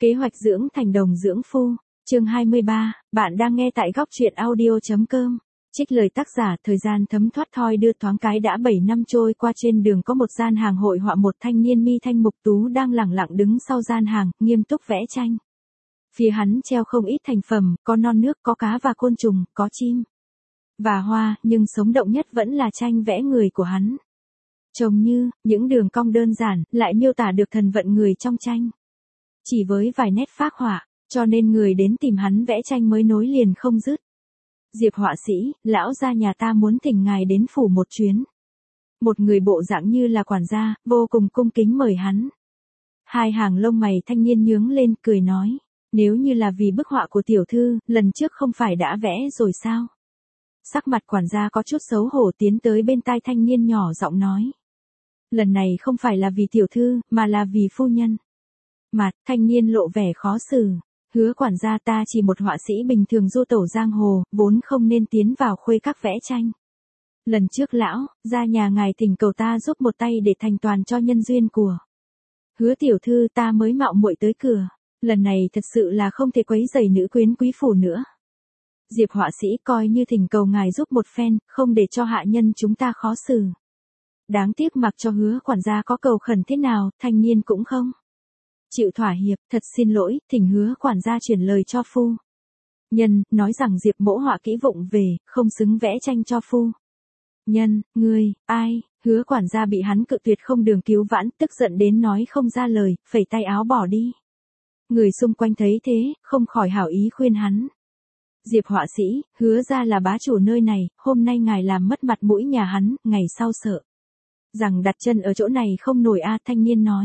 Kế hoạch dưỡng thành đồng dưỡng phu, chương 23, bạn đang nghe tại góc truyện audio.com. Trích lời tác giả, thời gian thấm thoát thoi đưa thoáng cái đã 7 năm trôi qua, trên đường có một gian hàng hội họa, một thanh niên mi thanh mục tú đang lẳng lặng đứng sau gian hàng, nghiêm túc vẽ tranh. Phía hắn treo không ít thành phẩm, có non nước, có cá và côn trùng, có chim và hoa, nhưng sống động nhất vẫn là tranh vẽ người của hắn. Trông như, những đường cong đơn giản, lại miêu tả được thần vận người trong tranh. Chỉ với vài nét phác họa, cho nên người đến tìm hắn vẽ tranh mới nối liền không dứt. Diệp họa sĩ, lão gia nhà ta muốn thỉnh ngài đến phủ một chuyến. Một người bộ dạng như là quản gia, vô cùng cung kính mời hắn. Hai hàng lông mày thanh niên nhướng lên, cười nói, nếu như là vì bức họa của tiểu thư, lần trước không phải đã vẽ rồi sao? Sắc mặt quản gia có chút xấu hổ, tiến tới bên tai thanh niên nhỏ giọng nói. Lần này không phải là vì tiểu thư, mà là vì phu nhân. Mặt, thanh niên lộ vẻ khó xử. Hứa quản gia, ta chỉ một họa sĩ bình thường du tẩu giang hồ, vốn không nên tiến vào khuê các vẽ tranh. Lần trước lão, ra nhà ngài thỉnh cầu ta giúp một tay để thành toàn cho nhân duyên của Hứa tiểu thư, ta mới mạo muội tới cửa. Lần này thật sự là không thể quấy rầy nữ quyến quý phủ nữa. Diệp họa sĩ, coi như thỉnh cầu ngài giúp một phen, không để cho hạ nhân chúng ta khó xử. Đáng tiếc mặc cho hứa quản gia có cầu khẩn thế nào, thanh niên cũng không chịu thỏa hiệp. Thật xin lỗi, thỉnh hứa quản gia chuyển lời cho phu nhân, nói rằng Diệp mỗ họa kỹ vụng về, không xứng vẽ tranh cho phu nhân. Ngươi, ai? Hứa quản gia bị hắn cự tuyệt không đường cứu vãn, tức giận đến nói không ra lời, phẩy tay áo bỏ đi. Người xung quanh thấy thế, không khỏi hảo ý khuyên hắn. Diệp họa sĩ, hứa ra là bá chủ nơi này, hôm nay ngài làm mất mặt mũi nhà hắn, ngày sau sợ rằng đặt chân ở chỗ này không nổi a. Thanh niên nói.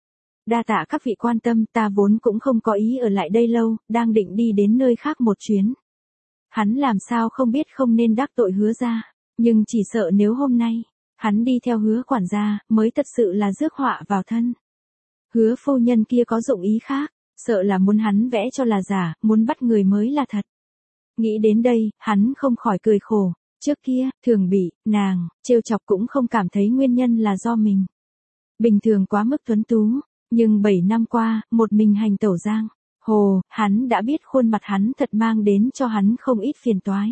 Đa tạ các vị quan tâm, ta vốn cũng không có ý ở lại đây lâu, đang định đi đến nơi khác một chuyến. Hắn làm sao không biết không nên đắc tội hứa ra, nhưng chỉ sợ nếu hôm nay hắn đi theo hứa quản gia, mới thật sự là rước họa vào thân. Hứa phu nhân kia có dụng ý khác, sợ là muốn hắn vẽ cho là giả, muốn bắt người mới là thật. Nghĩ đến đây, hắn không khỏi cười khổ. Trước kia, thường bị nàng trêu chọc cũng không cảm thấy nguyên nhân là do mình bình thường quá mức tuấn tú, nhưng 7 năm qua, một mình hành tẩu giang hồ, hắn đã biết khuôn mặt hắn thật mang đến cho hắn không ít phiền toái.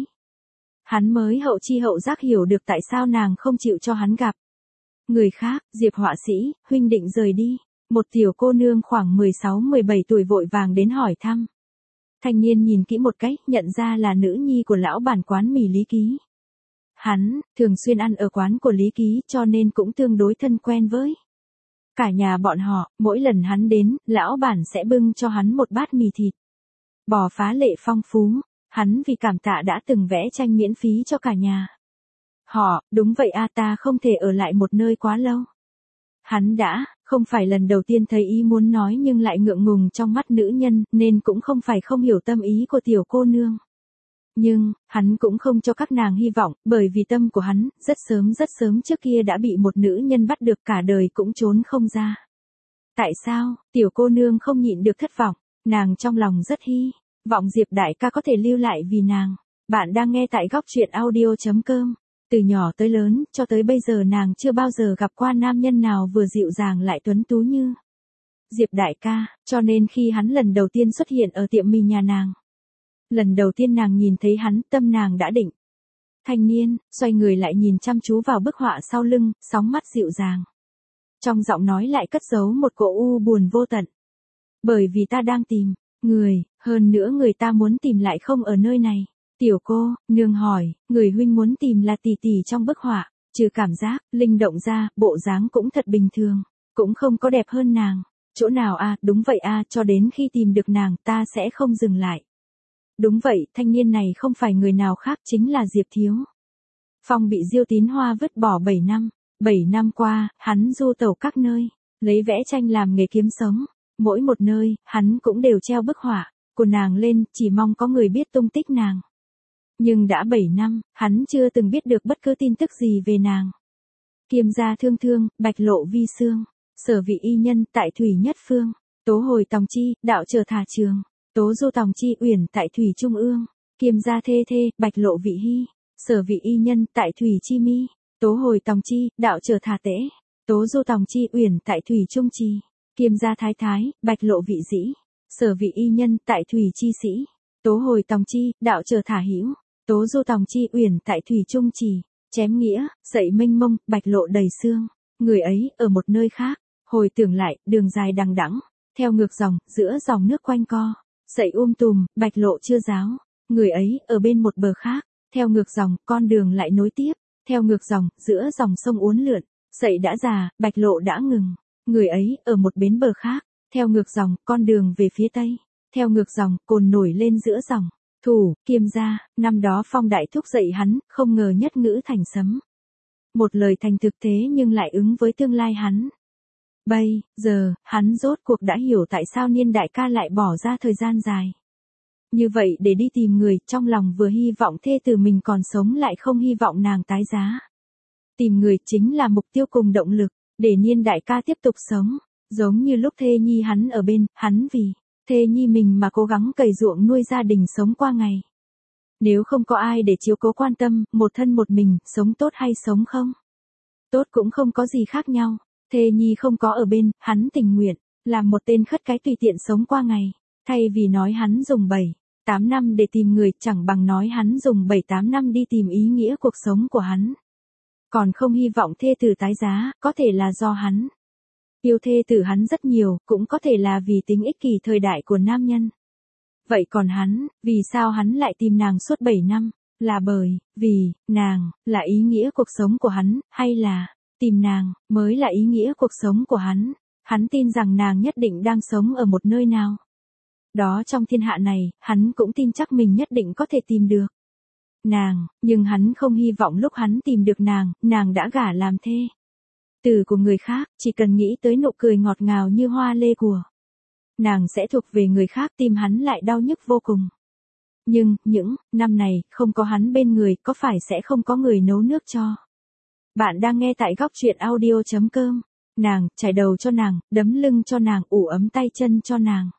Hắn mới hậu chi hậu giác hiểu được tại sao nàng không chịu cho hắn gặp người khác. Diệp họa sĩ, huynh định rời đi. Một tiểu cô nương khoảng 16-17 tuổi vội vàng đến hỏi thăm. Thanh niên nhìn kỹ một cái, nhận ra là nữ nhi của lão bản quán mì Lý Ký. Hắn thường xuyên ăn ở quán của Lý Ký, cho nên cũng tương đối thân quen với cả nhà bọn họ. Mỗi lần hắn đến, lão bản sẽ bưng cho hắn một bát mì thịt bò phá lệ phong phú. Hắn vì cảm tạ đã từng vẽ tranh miễn phí cho cả nhà họ. Đúng vậy a, ta không thể ở lại một nơi quá lâu. Hắn đã không phải lần đầu tiên thấy ý muốn nói nhưng lại ngượng ngùng trong mắt nữ nhân, nên cũng không phải không hiểu tâm ý của tiểu cô nương. Nhưng, hắn cũng không cho các nàng hy vọng, bởi vì tâm của hắn, rất sớm trước kia đã bị một nữ nhân bắt được, cả đời cũng trốn không ra. Tại sao? Tiểu cô nương không nhịn được thất vọng, nàng trong lòng rất hy vọng Diệp đại ca có thể lưu lại vì nàng. Bạn đang nghe tại góc truyện audio.com. Từ nhỏ tới lớn, cho tới bây giờ nàng chưa bao giờ gặp qua nam nhân nào vừa dịu dàng lại tuấn tú như Diệp đại ca, cho nên khi hắn lần đầu tiên xuất hiện ở tiệm mì nhà nàng, lần đầu tiên nàng nhìn thấy hắn, tâm nàng đã định. Thanh niên, xoay người lại nhìn chăm chú vào bức họa sau lưng, sóng mắt dịu dàng. Trong giọng nói lại cất giấu một cỗ u buồn vô tận. Bởi vì ta đang tìm người, hơn nữa người ta muốn tìm lại không ở nơi này. Tiểu cô nương hỏi, người huynh muốn tìm là tỷ tỷ trong bức họa, trừ cảm giác linh động ra, bộ dáng cũng thật bình thường, cũng không có đẹp hơn nàng. Chỗ nào a? Đúng vậy a, cho đến khi tìm được nàng, ta sẽ không dừng lại. Đúng vậy, thanh niên này không phải người nào khác, chính là Diệp Thiếu Phong, bị Diêu Tín Hoa vứt bỏ 7 năm. 7 năm qua, hắn du tẩu các nơi, lấy vẽ tranh làm nghề kiếm sống. Mỗi một nơi, hắn cũng đều treo bức họa của nàng lên, chỉ mong có người biết tung tích nàng. Nhưng đã 7 năm, hắn chưa từng biết được bất cứ tin tức gì về nàng. Kiêm gia thương thương, bạch lộ vi xương, sở vị y nhân, tại thủy nhất phương, tố hồi tòng chi, đạo trở thả trường, tố du tòng chi, uyển tại thủy trung ương, kiêm gia thê thê, bạch lộ vị hy, sở vị y nhân, tại thủy chi mi, tố hồi tòng chi, đạo trở thả tễ, tố du tòng chi, uyển tại thủy trung trì, kiêm gia thái thái, bạch lộ vị dĩ, Sở vị y nhân, tại thủy chi sĩ. Tố hồi tòng chi, đạo trở thả hữu. Tố du tòng chi uyển tại thủy trung trì. Chém nghĩa, sậy mênh mông, bạch lộ đầy xương. Người ấy, ở một nơi khác. Hồi tưởng lại, đường dài đằng đẵng. Theo ngược dòng, giữa dòng nước quanh co. Sậy tùm, bạch lộ chưa ráo. Người ấy, ở bên một bờ khác. Theo ngược dòng, con đường lại nối tiếp. Theo ngược dòng, giữa dòng sông uốn lượn. Sậy đã già, bạch lộ đã ngừng. Người ấy, ở một bến bờ khác. Theo ngược dòng, con đường về phía tây. Theo ngược dòng, cồn nổi lên giữa dòng. Thủ, kiêm gia, năm đó Phong đại thúc dậy hắn, không ngờ nhất ngữ thành sấm. Một lời thành thực thế nhưng lại ứng với tương lai hắn. Bây giờ, hắn rốt cuộc đã hiểu tại sao Niên đại ca lại bỏ ra thời gian dài. Như vậy để đi tìm người, trong lòng vừa hy vọng thê tử mình còn sống lại không hy vọng nàng tái giá. Tìm người chính là mục tiêu cùng động lực, để Niên đại ca tiếp tục sống. Giống như lúc thê nhi hắn ở bên, hắn vì thê nhi mình mà cố gắng cày ruộng nuôi gia đình sống qua ngày. Nếu không có ai để chiếu cố quan tâm, một thân một mình, sống tốt hay sống không? Tốt cũng không có gì khác nhau. Thê nhi không có ở bên, hắn tình nguyện, làm một tên khất cái tùy tiện sống qua ngày. Thay vì nói hắn dùng 7-8 năm để tìm người, chẳng bằng nói hắn dùng 7-8 năm đi tìm ý nghĩa cuộc sống của hắn. Còn không hy vọng thê tử tái giá, có thể là do hắn yêu thê tử hắn rất nhiều, cũng có thể là vì tính ích kỷ thời đại của nam nhân. Vậy còn hắn, vì sao hắn lại tìm nàng suốt 7 năm? Là bởi vì nàng là ý nghĩa cuộc sống của hắn, hay là tìm nàng mới là ý nghĩa cuộc sống của hắn? Hắn tin rằng nàng nhất định đang sống ở một nơi nào đó trong thiên hạ này, hắn cũng tin chắc mình nhất định có thể tìm được nàng, nhưng hắn không hy vọng lúc hắn tìm được nàng đã gả làm thê tử của người khác, chỉ cần nghĩ tới nụ cười ngọt ngào như hoa lê của nàng sẽ thuộc về người khác, tim hắn lại đau nhức vô cùng. Nhưng, những năm này, không có hắn bên người, có phải sẽ không có người nấu nước cho? Bạn đang nghe tại góc truyện audio.com. Nàng, trải đầu cho nàng, đấm lưng cho nàng, ủ ấm tay chân cho nàng.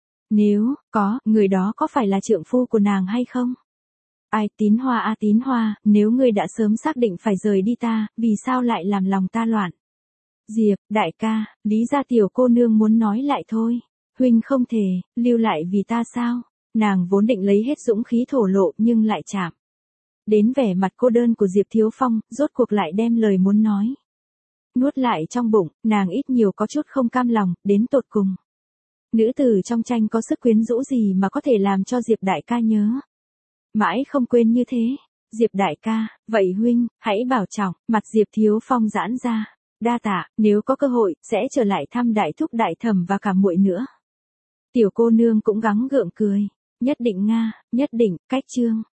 Nếu có, người đó có phải là trượng phu của nàng hay không? Ai, Tín Hoa à Tín Hoa, nếu ngươi đã sớm xác định phải rời đi ta, vì sao lại làm lòng ta loạn? Diệp, đại ca, lý ra tiểu cô nương muốn nói lại thôi. Huynh không thể, lưu lại vì ta sao? Nàng vốn định lấy hết dũng khí thổ lộ nhưng lại chạm đến vẻ mặt cô đơn của Diệp Thiếu Phong, rốt cuộc lại đem lời muốn nói nuốt lại trong bụng, nàng ít nhiều có chút không cam lòng, đến tột cùng. Nữ tử trong tranh có sức quyến rũ gì mà có thể làm cho Diệp đại ca nhớ mãi không quên như thế? Diệp đại ca, vậy huynh, hãy bảo trọng. Mặt Diệp Thiếu Phong giãn ra. Đa tạ, nếu có cơ hội, sẽ trở lại thăm đại thúc đại thẩm và cả muội nữa. Tiểu cô nương cũng gắng gượng cười. Nhất định Nga, nhất định, cách chương.